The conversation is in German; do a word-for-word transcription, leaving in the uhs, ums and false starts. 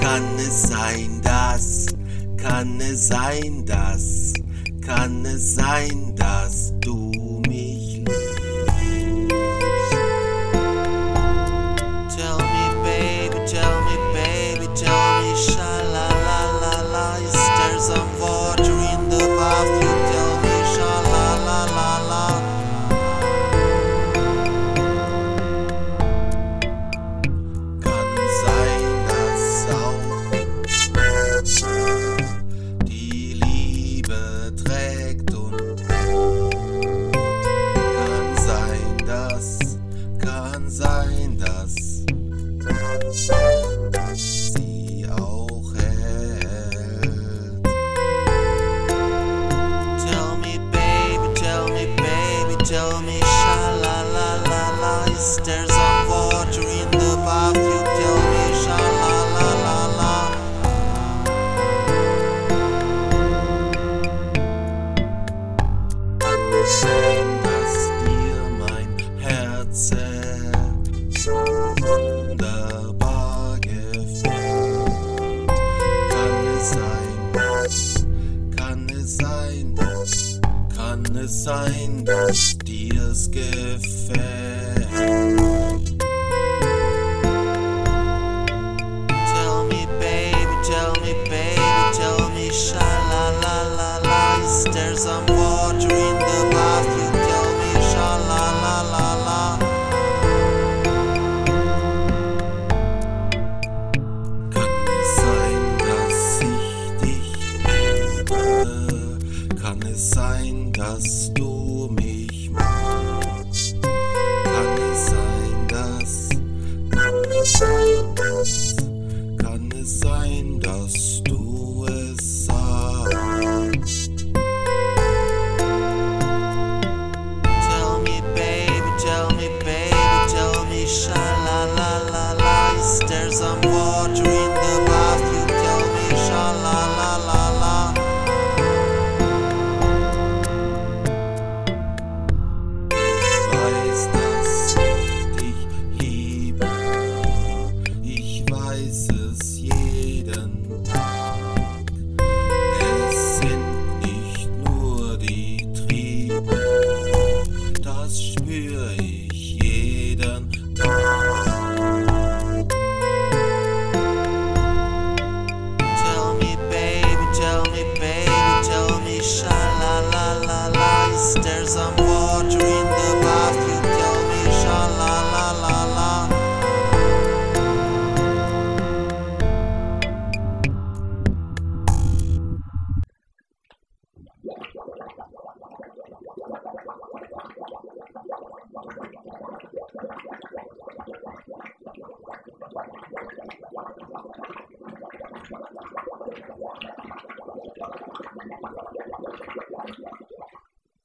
Kann es sein, dass, kann es sein, dass, kann es sein, dass du mich liebst? Tell me, baby, tell me, baby, tell me, sha-la-la-la-la. Is there some water in the bathroom? Tell me, sha-la-la-la-la. Kann sein, dass auch die Liebe trägt und kann sein, dass, kann sein, dass sie auch hält. Tell me, baby, tell me, baby, tell me, sha-la-la-la-la. Is there some water in the bathroom? Tell me, sha-la-la-la-la. Kann es sein, dass dir mein Herz wunderbar gefällt? Kann es sein, dass, kann es sein, dass, kann es sein, dass dir's gefällt? Tell me, baby, tell me, baby, tell me, sha-la-la-la-la. Is there some